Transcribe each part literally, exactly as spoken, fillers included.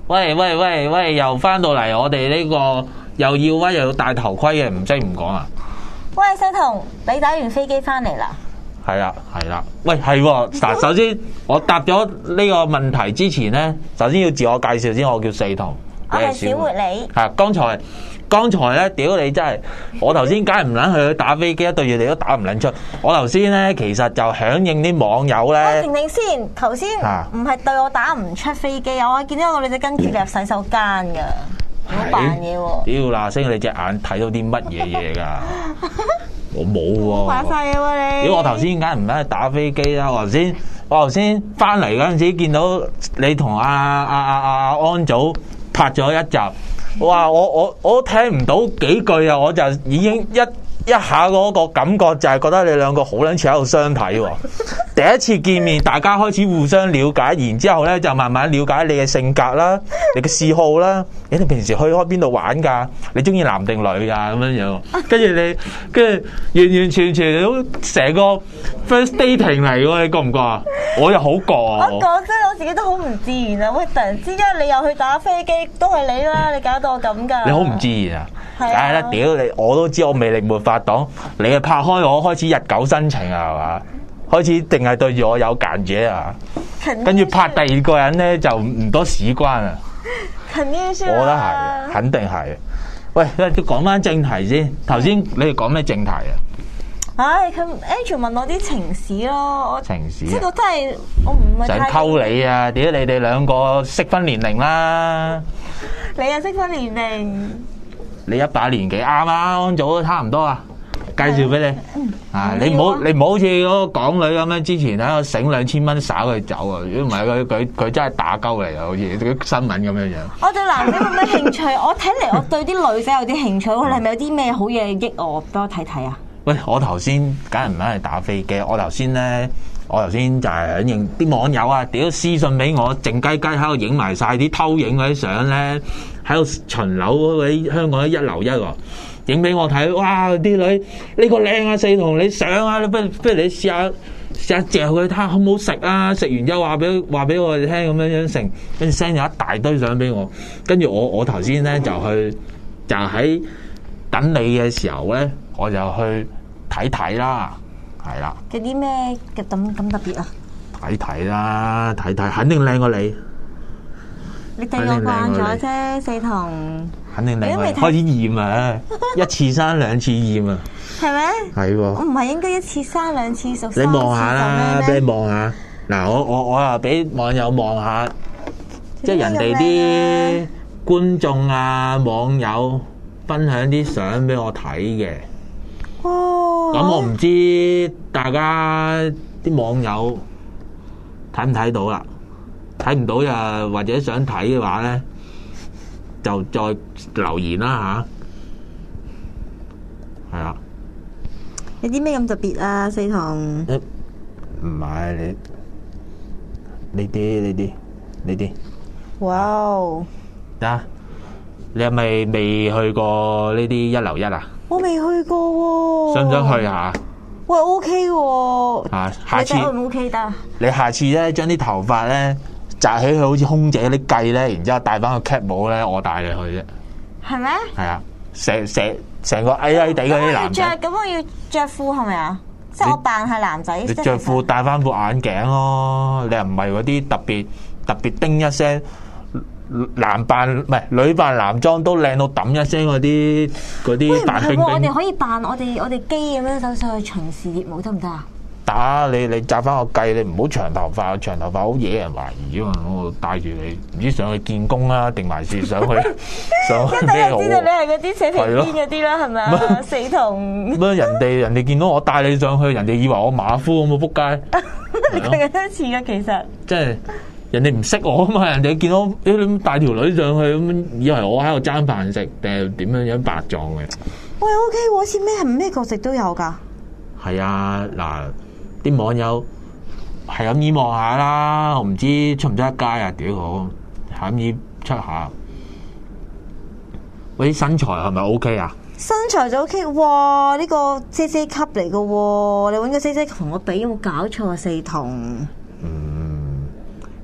喂喂喂喂，又翻到嚟我哋呢個又要威又要戴頭盔嘅，唔識唔講啊！ 喂，西彤，你打完飛機翻嚟啦？ 係啦係啦，喂係嗱，首先我答咗呢個問題之前咧，首先要自我介紹先，我叫四彤， 我係小活你。 係剛才剛才咧，屌你真係，我頭先梗係唔撚去打飛機，對住你都打唔撚出。我頭先咧其實就響應啲網友咧。 喂，停停先，頭先唔係對我打唔出飛機，我見到個女仔跟住你入洗手間㗎。唔好扮嘢喎！ 屌嗱聲，你隻眼睇到啲乜嘢嘢㗎？我冇喎。 話晒嘢喎你！ 屌我頭先梗係唔喺度打飛機啦！我頭先我頭先翻嚟嗰陣時，見到你同阿阿阿阿安祖拍咗一集，哇！我我我都聽唔到幾句啊，我就已經一一下嗰個感覺就係覺得你兩個好撚似喺度相睇喎。第一次見面，大家開始互相了解，然之後咧就慢慢了解你嘅性格啦，你嘅嗜好啦。你哋平時去開邊度玩㗎？你中意男定女㗎？咁樣樣，跟住你跟住完完全全都成個 first dating 嚟喎，你覺唔覺啊？我又好覺啊！ 我講真，我自己都好唔自然啊！喂，突然之間你又去打飛機，都係你啦！你搞到我咁㗎。 你好唔自然啊！ 係啊！ 梗係啦，屌你！我都知我魅力沒法擋，你係拍開我開始日久生情啊，係嘛？開始定係對住我有間者啊，跟住拍第二個人咧就唔多屎關啊！ 肯定是， 我覺得係，肯定係。喂，講翻正題先，頭先你哋講咩正題啊？ 唉，佢 Angel 問我啲情史咯，我情史， 即係我真係我唔係想溝你啊！點解你哋兩個適婚年齡啦？ 你又適婚年齡？ 你一把年紀啱啊，安祖都差唔多啊！介紹俾你啊！你唔好你唔好好似嗰個港女咁樣，之前喺度醒兩千蚊耍佢走啊！如果唔係佢佢佢真係打鳩嚟啊！好似啲新聞咁樣樣。 我對男仔冇咩興趣，我睇嚟我對啲女仔有啲興趣。你係咪有啲咩好嘢益我？俾我睇睇啊！ 喂，我頭先梗係唔係去打飛機，我頭先咧，我頭先就係響應啲網友啊，屌私信俾我，靜雞雞喺度影埋晒啲偷影嗰啲相咧，喺度巡樓嗰啲香港一樓一喎。影俾我睇，哇！啲女呢個靚啊，四彤你上啊，不如不如你試下試下嚼佢睇下好唔好食啊！食完之後話俾話俾我哋聽咁樣樣食，跟住 send 咗一大堆相俾我，跟住我我頭先咧就去就喺等你嘅時候咧，我就去睇睇啦，係啦。 嘅啲咩嘅咁咁特別啊？ 睇睇啦，睇睇肯定靚過你。 你對我慣咗啫，四彤。 肯定靚過你，開始驗啊！一次生兩次驗啊！ 係咩？ 係喎。我唔係應該一次生兩次熟？ 你望下啦，俾你望下。嗱，我我我又俾網友望下，即係人哋啲觀眾啊、網友分享啲相俾我睇嘅。 哇！ 咁我唔知大家啲網友睇唔睇到啦？睇唔到又或者想睇嘅話咧，就再留言啦吓。係啊。 有啲咩咁特別啊？四彤。 唔係你呢啲呢啲呢啲。 哇！ 得，你係咪未去過呢啲一樓一啊？ 我未去過喎。 想唔想去下？ 喂 ，OK 喎。 啊，下次。 你 O 唔 OK 得？ 你下次咧，將啲頭髮咧紮起佢，好似空姐嗰啲髻咧，然之後戴翻個 cap 帽咧，我帶你去啫。 係咩？ 係啊，成成成個矮矮地嗰啲男仔。 咁我要着褲係咪啊？即係我扮係男仔。 你着褲戴翻副眼鏡咯，你又唔係嗰啲特別特別叮一聲。男扮唔係女扮男裝都靚到揼一聲嗰啲嗰啲扮冰冰。 我哋可以扮我哋我哋機咁樣走上去巡視業務得唔得啊？ 打你你紮翻個髻，你唔好長頭髮，長頭髮好惹人懷疑啊嘛！我帶住你，唔知上去見工啦，定還是上去上去咩好？一睇就知道你係嗰啲扯皮鞭嗰啲啦，係咪啊？四彤。乜人哋人哋見到我帶你上去，人哋以為我馬夫咁啊！仆街。 你個人都似噶，其實。 即係。人哋唔識我啊嘛，人哋見到誒咁帶條女上去咁，以為我喺度爭飯食定係點樣樣白撞嘅？ 喂 ，O K，好似咩係咩角色都有噶。 係啊，嗱，啲網友係咁意望下啦，我唔知出唔出得街啊？屌好，係咁意出下。喂，啲身材係咪 O K 啊？ 身材就 O K，哇！呢、這個 J J 級嚟噶喎，你揾個 J J 同我比有冇搞錯啊？四彤。 嗯。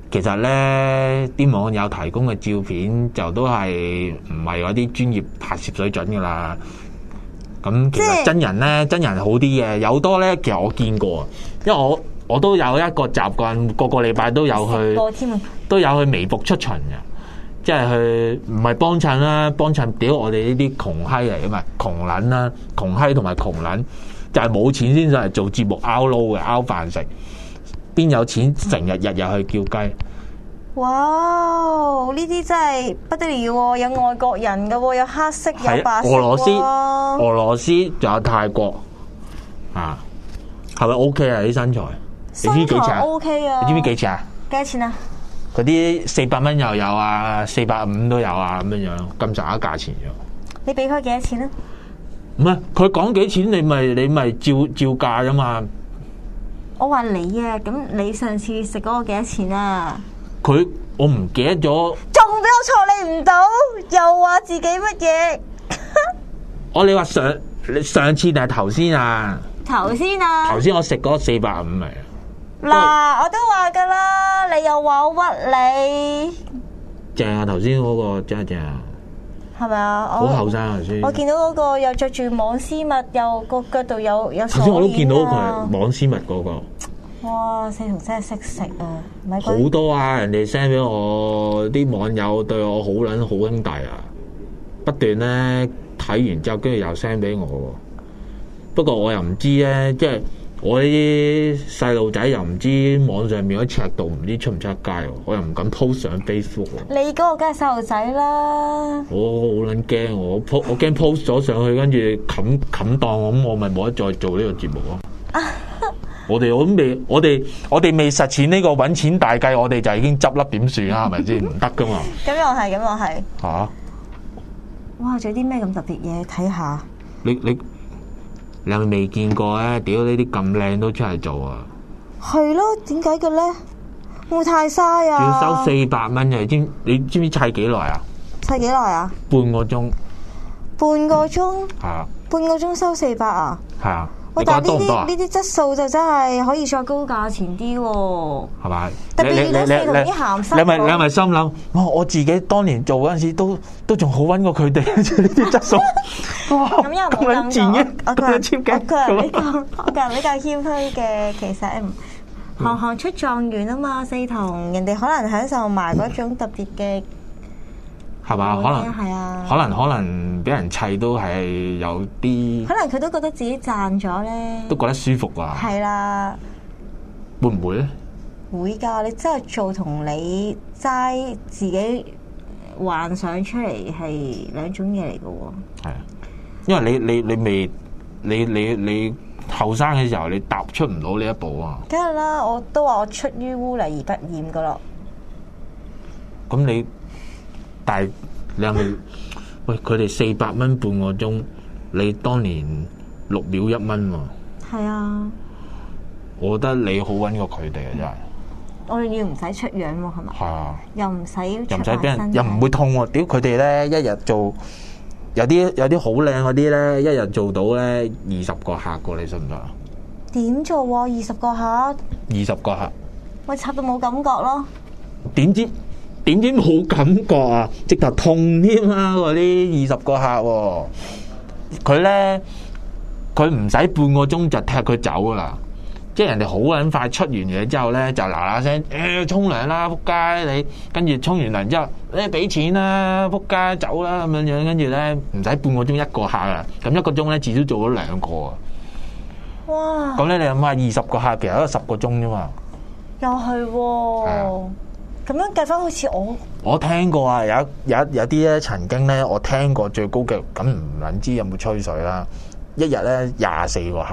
其實咧啲網友提供嘅照片就都係唔係嗰啲專業拍攝水準噶啦。咁其實真人咧，真人好啲嘅，有好多咧。其實我見過，因為我我都有一個習慣，個個禮拜都有去，都有去微服出巡嘅，即係去唔係幫襯啦，幫襯屌我哋呢啲窮閪嚟嘅嘛，窮撚啦，窮閪同埋窮撚，就係冇錢先上嚟做節目拗撈嘅，拗飯食，邊有錢成日日日去叫雞？ 哇！呢啲真係不得了喎，有外國人嘅喎，有黑色有白色。俄羅斯、 俄羅斯仲有泰國啊，係咪 O K 啊？啲身材，你知幾錢啊 ？O K 啊！ 你知唔知幾錢啊？ 幾多錢啊？ 嗰啲四百蚊又有啊，四百五都有啊，咁樣樣咁上下價錢咗。 你俾佢幾多錢啊？ 唔係佢講幾錢，你咪你咪照照價啫嘛。 我話你啊，咁你上次食嗰個幾多錢啊？ 佢我唔記得咗， 仲俾我錯你唔到，又話自己乜嘢？ 我你話上你上次定係頭先啊？ 頭先啊！ 頭先我食嗰四百五嚟。 嗱，我都話噶啦，你又話我屈你。 正啊！頭先嗰個真係正啊！ 係咪啊？ 好後生啊先。 我見到嗰個又着住網絲襪，又個腳度有有鎖鏈啊！ 頭先我都見到佢網絲襪嗰個。 哇！四同真係識食啊！ 好多啊！人哋 send 俾我啲網友對我好撚好兄弟啊！不斷咧睇完之後，跟住又 send 俾我。不過我又唔知咧，即係我啲細路仔又唔知網上面嗰尺度唔知出唔出得街喎，我又唔敢 post 上 Facebook。 你嗰個梗係細路仔啦！ 我好撚驚，我 po 我驚 post 咗上去，跟住冚冚檔咁，我咪冇得再做呢個節目咯。我哋我都未，我哋我哋未實踐呢個揾錢大計，我哋就已經執笠點算啊？係咪先？唔得噶嘛！ 咁又係，咁又係。 嚇、啊！ 哇！仲有啲咩咁特別嘢睇下？ 你你你係咪未見過咧？屌呢啲咁靚都出嚟做啊！ 係咯，點解嘅咧？會太嘥啊！ 要收四百蚊嘅，知你知唔知砌幾耐啊？ 砌幾耐啊？ 半個鐘。半個鐘？ 係啊。 半個鐘收四百啊？ 係啊。 喂，但係呢啲呢啲質素就真係可以再高價錢啲喎，係咪？ 特別你你同啲鹹濕， 你咪你咪心諗，哇！我自己當年做嗰陣時都都仲好揾過佢哋，呢啲質素。哇！ 咁又冇咁講，我個人我個人比較我個人比較謙虛嘅，其實行行出狀元啊嘛，四同人哋可能享受埋嗰種特別嘅。 係嘛？可能係啊， 可能可能俾人砌都係有啲， 可能佢都覺得自己賺咗咧， 都覺得舒服啊。 係啦， 會唔會咧？ 會㗎！你真係做同你齋自己幻想出嚟係兩種嘢嚟嘅喎。 係啊，因為你你你未你你你後生嘅時候，你踏出唔到呢一步啊。 梗係啦，我都話我出於污泥而不染㗎咯。 咁你？但係你係咪？喂，佢哋四百蚊半個鐘，你當年六秒一蚊喎。 係啊， 我覺得你好揾過佢哋啊，真係。 我哋要唔使出樣喎，係咪？ 係啊。又唔使又唔使俾人，又唔會痛喎。屌佢哋咧，一日做有啲有啲好靚嗰啲咧，一日做到咧二十個客個，你信唔信啊？ 點做喎？二十個客？ 二十個客。 喂，插到冇感覺咯。 點知？點知冇感覺啊！直頭痛添啊！嗰啲二十個客喎，佢咧佢唔使半個鐘就踢佢走噶啦，即係人哋好撚快出完嘢之後咧，就嗱嗱聲誒沖涼啦，仆街你，跟住沖完涼之後你俾錢啦，仆街走啦咁樣樣，跟住咧唔使半個鐘一個客啊，咁一個鐘咧至少做咗兩個啊！ 哇！ 咁咧你諗下，二十個客其實都十個鐘啫嘛， 又係喎。咁樣計翻好似我， 我聽過啊，有有有啲咧曾經咧，我聽過最高嘅，咁唔撚知有冇吹水啦。一日咧廿四個客，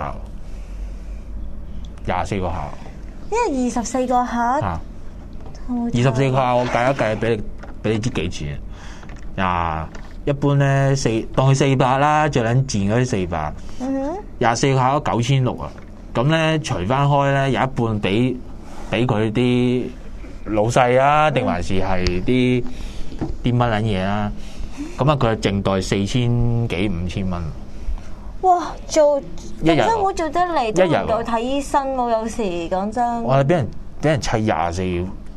廿四個客， 因為二十四個客， 二十四個客，我計一計俾你，俾你知幾錢啊？廿一般咧四當佢四百啦，最撚賤嗰啲四百，廿四個客都九千六啊。咁咧除翻開咧，有一半俾俾佢啲老細啊，定還是係啲啲乜撚嘢啊？咁啊，佢淨袋四千幾五千蚊。 哇！做一日真會做得嚟，都唔夠睇醫生喎。有時講真， 我哋俾人俾人砌廿四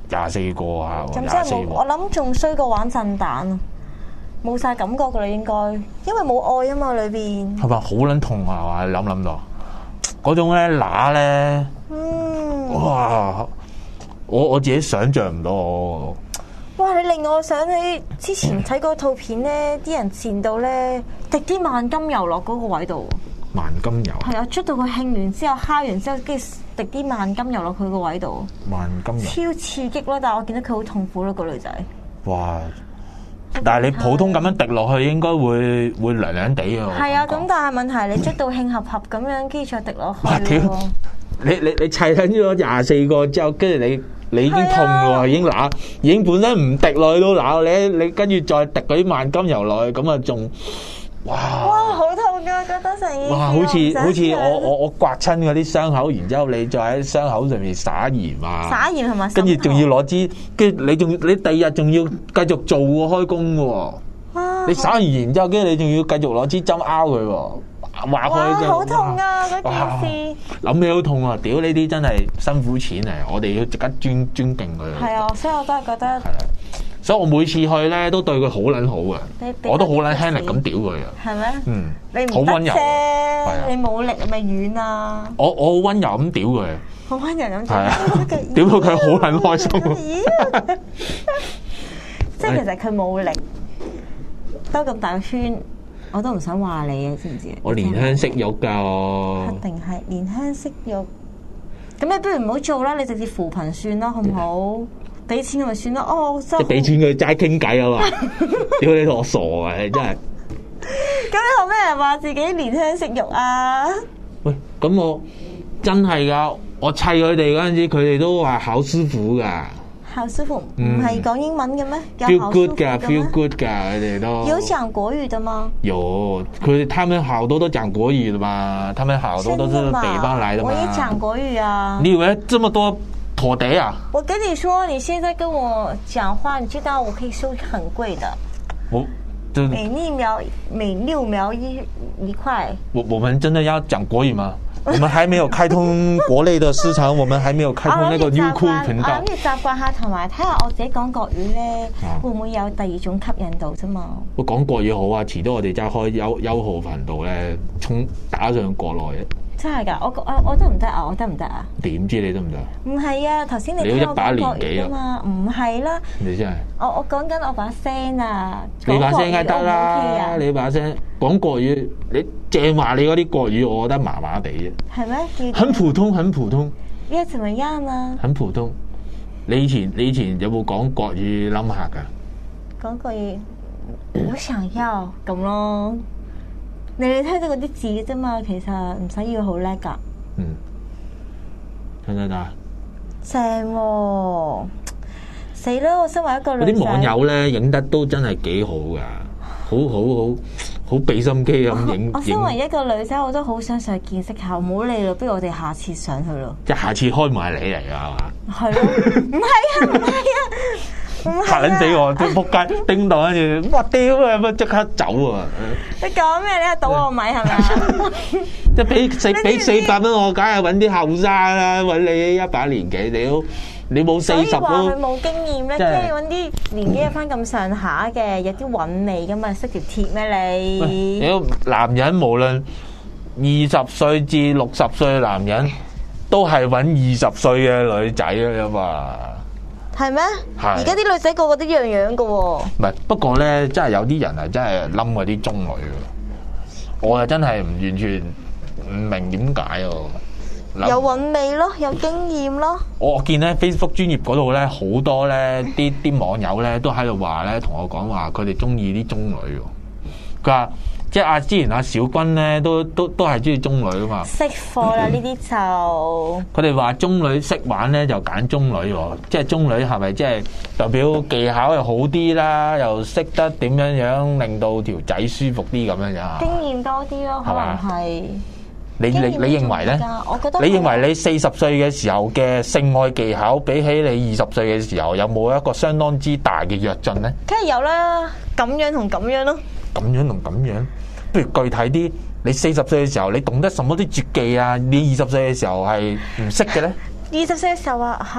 廿四個啊， 咁廿四真係冇，我喎， 諗仲衰過玩震蛋啊！冇晒感覺噶啦，應該，因為冇愛啊嘛，裏邊。 係咪好撚痛啊？話你諗唔諗到嗰種咧乸咧， 嗯。 哇！我我自己想像唔到我。 哇！你令我想起之前睇嗰套片咧，啲人賤到咧滴啲萬金油落嗰個位度。 萬金油， 係啊，捽到佢興完之後，烤完之後，跟住滴啲萬金油落佢個位度。 萬金油， 超刺激咯！但係我見到佢好痛苦咯，個女仔。 哇！但係你普通咁樣滴落去，應該會會涼涼地嘅。 係啊，咁但係問題你捽到興合合咁樣，跟住再滴落哇！ 去屌喎。 你你你砌緊咗廿四個之後，跟住你你已經痛喎， 係啊已經乸，已經本身唔滴落去都乸，你你跟住再滴嗰啲萬金油落去，咁啊仲哇！ 哇！好痛㗎，覺得成件事。 哇！好似好似我我我我刮親嗰啲傷口，然之後你再喺傷口上面撒鹽啊， 撒鹽同埋跟住仲要攞支，跟住你仲你第二日仲要繼續做喎開工嘅喎。 哇你撒完鹽之後，跟住你仲要繼續攞支針拗佢喎，劃哇開好痛啊！嗰哇件事諗起都痛啊！屌呢啲真係辛苦錢嚟，我哋要值得尊尊敬佢。 係啊，所以我都係覺得係啊，所以我每次去咧都對佢好撚好嘅你，俾我都好撚佢輕力咁屌佢啊。 係咩？ 嗯， 你唔得好溫柔啊係啊啫，你冇力咪軟啊！ 我我好溫柔咁屌佢， 好溫柔咁係啊做， 屌到佢好撚開心啊咦即係其實佢冇力，兜咁大個圈，我都唔想話你啊，知唔知？ 我憐香惜玉㗎我一。定係憐香惜玉。咁你不如唔好做啦，你直接扶貧算啦，好唔好？俾錢佢咪算咯。哦，真係即係俾錢佢齋傾偈啊嘛！屌你同我傻啊！你真係。 咁你後咩人話自己憐香惜玉啊？ 喂，咁我真係㗎，我砌佢哋嗰陣時，佢哋都話考師傅㗎校師傅唔嗯係講英文嘅咩？有 ，feel 校師 good 傅㗎嘅咩 ，feel good 㗎，佢哋都。 有講國語的嗎？ 有，佢哋他們好多都講國語的嘛，他們好多都是真的嗎北方來的嘛。 我也講國語啊。 你以為這麼多妥地啊？ 我跟你說，你現在跟我講話，你知道我可以收很貴的， 我就每六秒每六秒一一塊。 我我們真的要講國語嗎？我們還沒有開通國內的市場，我們還沒有開通那個優酷頻道我。諗住習慣下，同埋睇下我自己講國語咧， 啊會唔會有第二種吸引度啫嘛？ 我講國語好啊，遲啲我哋真係開優優酷頻道咧，衝打上國內嘅。 真係㗎，我我我得唔得啊？我得唔得啊？ 點知你得唔得？ 唔係啊，頭先你你都聽我一把講國年紀語啊嘛，唔係啦， 你真係。 我我講緊我把聲啊， 你把聲梗係得講國語 O 唔 OK 啦， 啊？ 你把聲講國語，你正話你嗰啲國語，我覺得麻麻地啫， 係咩？ 很普通，很普通， 要怎麼樣啊？ 很普通。你以前你以前有冇講國語冧客㗎？ 講句我想要咁咯，你哋聽到嗰啲字嘅啫嘛，其實唔使要好叻㗎。 嗯，聽得得。 正喎，死啦！我身為一個女仔， 嗰啲網友咧影得都真係幾好㗎，好好好好俾心機咁影我身為影。 一個女仔，我都好想上去見識下，唔好理咯，不如我哋下次上去咯。 即係下次開埋你嚟㗎係嘛？ 係咯，唔係啊，唔係啊，唔係啊嚇撚死我！啲仆街叮到跟住，哇屌啊！咁即刻走啊！ 你講咩？你係倒我米係咪啊？ 即係俾四俾你知唔知四百蚊我，梗係揾啲後生啦，揾你一把年紀，你都你冇四所以十都話佢冇經驗咧，即真係係揾啲年紀有翻咁上下嘅，有啲韻味噶嘛，識條鐵咩你？ 屌男人無論二十歲至六十歲嘅男人，都係揾二十歲嘅女仔啊嘛。 係咩？ 係而家啲女仔個個都一樣樣噶喎。 唔係，不過咧，真係有啲人係真係冧嗰啲中女嘅，我係真係唔完全唔明點解喎。諗有韻味咯，有經驗咯。 我我見咧 Facebook 專頁嗰度咧，好多咧啲啲網友咧都喺度話咧，同我講話佢哋中意啲中女喎。佢話即係阿之前阿小君咧，都都都係中意中女噶嘛。 識貨啦，呢啲就佢哋話中女識玩咧就揀中女喎，即係中女係咪即係代表技巧又好啲啦，又識得點樣樣令到條仔舒服啲咁樣樣啊？ 經驗多啲咯，可能係。 你你你認為咧？ 我覺得你認為你四十歲嘅時候嘅性愛技巧，比起你二十歲嘅時候，有冇一個相當之大嘅躍進咧？ 梗係有啦，咁樣同咁樣咯。 咁樣同咁樣，不如具體啲。你四十歲嘅時候，你懂得什麼啲絕技啊？你二十歲嘅時候係唔識嘅咧？ 二十歲嘅時候話吓，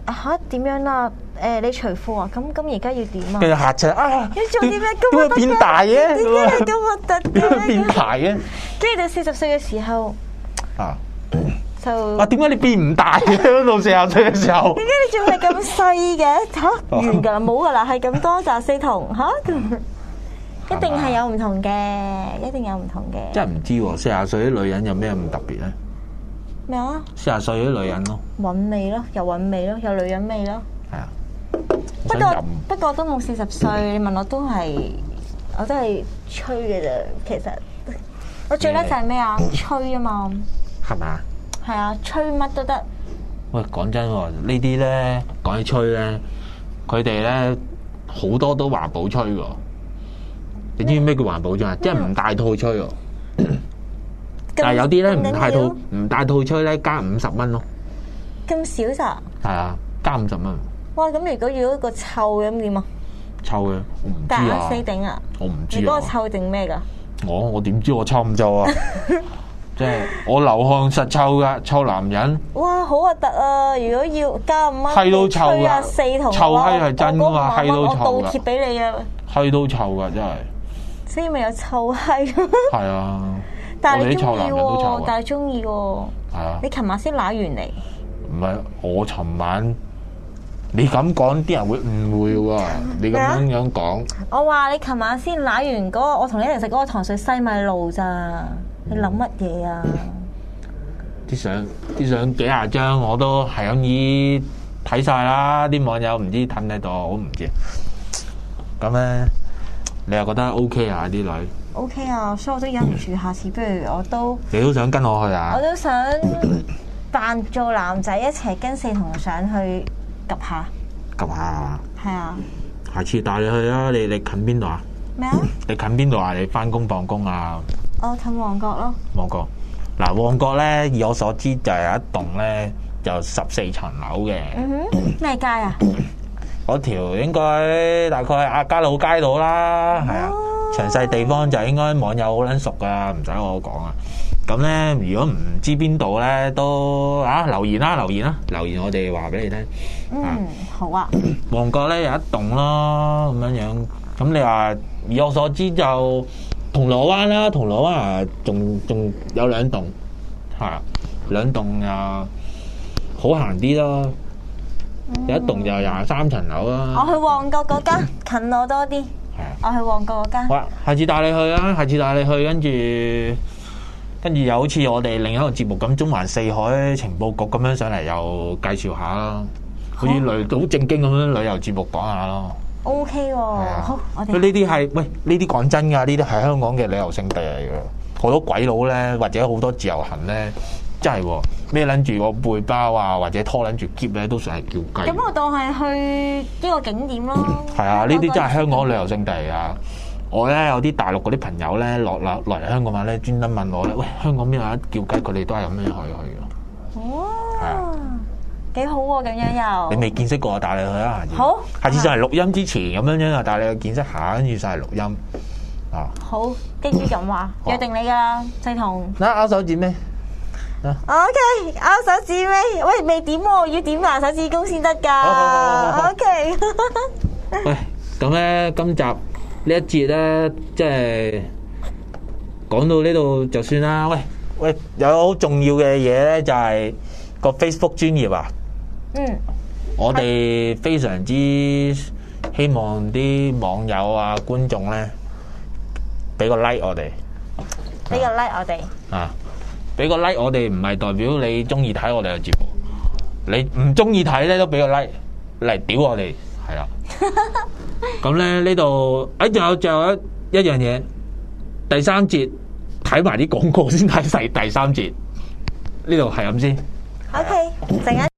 嚇點樣啦？誒你除褲啊？咁咁而家要點啊？ 跟住嚇親啊！ 要做啲咩？ 點會變大嘅？ 點解你咁核突嘅？ 點會變大嘅？ 跟住到四十歲嘅時候啊！ 就啊點解你變唔大嘅？到四十歲嘅時候， 點解你仲係咁細嘅？嚇完㗎啦，冇㗎啦，係咁多咋四筒嚇？一定係有唔同嘅，一定有唔同嘅。 真係唔知喎，四十歲啲女人有咩咁特別咧？ 咩啊？ 四十歲啲女人咯， 韻味咯，有韻味咯，有女人味咯。 係啊。 不過不過都冇四十歲，你問我都係，我都係吹嘅啫。其實我最叻就係咩啊？吹啊嘛。 係咪啊？ 係啊，吹乜都得。 喂，講真喎，呢啲咧講起吹咧，佢哋咧好多都環保吹喎。你知唔知咩叫環保吹啊？即係唔帶套吹喎。但係有啲咧唔帶套唔帶套吹咧，加五十蚊咯。 咁少咋？ 係啊，加五十蚊。 哇！咁如果要一個臭咁點啊？ 臭嘅，我唔知啊。 死頂啊！ 我唔知啊。 你嗰個臭定咩㗎？ 我我點知我臭唔臭啊？即係我流汗實臭㗎，臭男人。 哇！好核突啊！如果要加五蚊， 係都臭㗎。 四筒臭閪係真㗎嘛，係都臭㗎。 我倒貼俾你啊！ 係都臭㗎，真係。 所以咪有臭閪。 係啊。 但係你中意喎， 但係中意喎。係啊。 你琴晚先揦完嚟。 唔係，我尋晚你咁講，啲人會誤會喎。你咁樣樣講。 我話你琴晚先揦完嗰個，我同你一齊食嗰個糖水西米露咋？你諗乜嘢啊？ 啲相啲相幾廿張，我都係咁意睇晒啦。啲網友唔知睇唔睇到，我唔知。咁咧，你又覺得 O K 啊？啲女 O K 啊，所以我都忍唔住，下次不如我都你都想跟我去啊？ 我都想扮做男仔一齊跟四筒上去及下。 及下。 係啊。 下次帶你去啊！你你近邊度啊？ 咩啊？ 你近邊度啊？你翻工放工啊？ 我近旺角咯。 旺角嗱，旺角咧，以我所知就有一棟咧，就十四層樓嘅。 嗯哼，咩街啊？ 嗰條應該大概亞皆老街道啦，係啊。詳細地方就應該網友好撚熟噶，唔使我講啊。咁咧，如果唔知邊度咧，都啊留言啦，留言啦，留言我哋話俾你聽。 嗯，好啊。 旺角咧有一棟咯，咁樣樣。咁你話以我所知就銅鑼灣啦，銅鑼灣啊，仲仲有兩棟，係啊，兩棟啊，好行啲咯。嗯、有一棟就廿三層樓啦。 我去旺角嗰間近我多啲。係啊。我去旺角嗰間。好啊， 下次帶你去啊！下次帶你去，跟住跟住又好似我哋另一個節目咁，中環四海情報局咁樣上嚟，又介紹下啦，好似旅好正經咁樣旅遊節目講下咯。 O K 喎，好，我哋呢啲係喂，呢啲講真㗎，呢啲係香港嘅旅遊勝地嚟㗎。好多鬼佬咧，或者好多自由行咧，真係孭撚住個背包啊，或者拖撚住篋咧，都算係叫雞。 咁我當係去呢個景點咯。 係啊，呢啲真係香港旅遊勝地啊！我咧有啲大陸嗰啲朋友咧落落落嚟香港話咧，專登問我咧，喂，香港邊有得叫雞？佢哋都係咁樣去去㗎。 哦。係啊。 幾好喎，咁樣又你未見識過，帶你去啊！下次好， 下次上嚟錄音之前咁樣樣啊，帶你去見識下，跟住上嚟錄音啊！ 好，基於咁話，約定你㗎啦，細彤。 嗱，拗手指尾。 O K，拗手指尾，喂，未點喎，要點埋手指公先得㗎。O K。 喂，咁咧，今集呢一節咧，即係講到呢度就算啦。喂喂，有好重要嘅嘢咧，就係個 Facebook 專頁啊。 嗯， 我哋非常之希望啲網友啊、觀眾咧，俾個 like 我哋， 俾個 like 我哋啊，俾個 like 我哋唔係代表你中意睇我哋嘅節目，你唔中意睇咧都俾個 like 嚟屌我哋，係啦。咁咧呢度，誒仲有仲有一一樣嘢，第三節睇埋啲廣告先睇細第三節，呢度係咁先。 OK，陣間。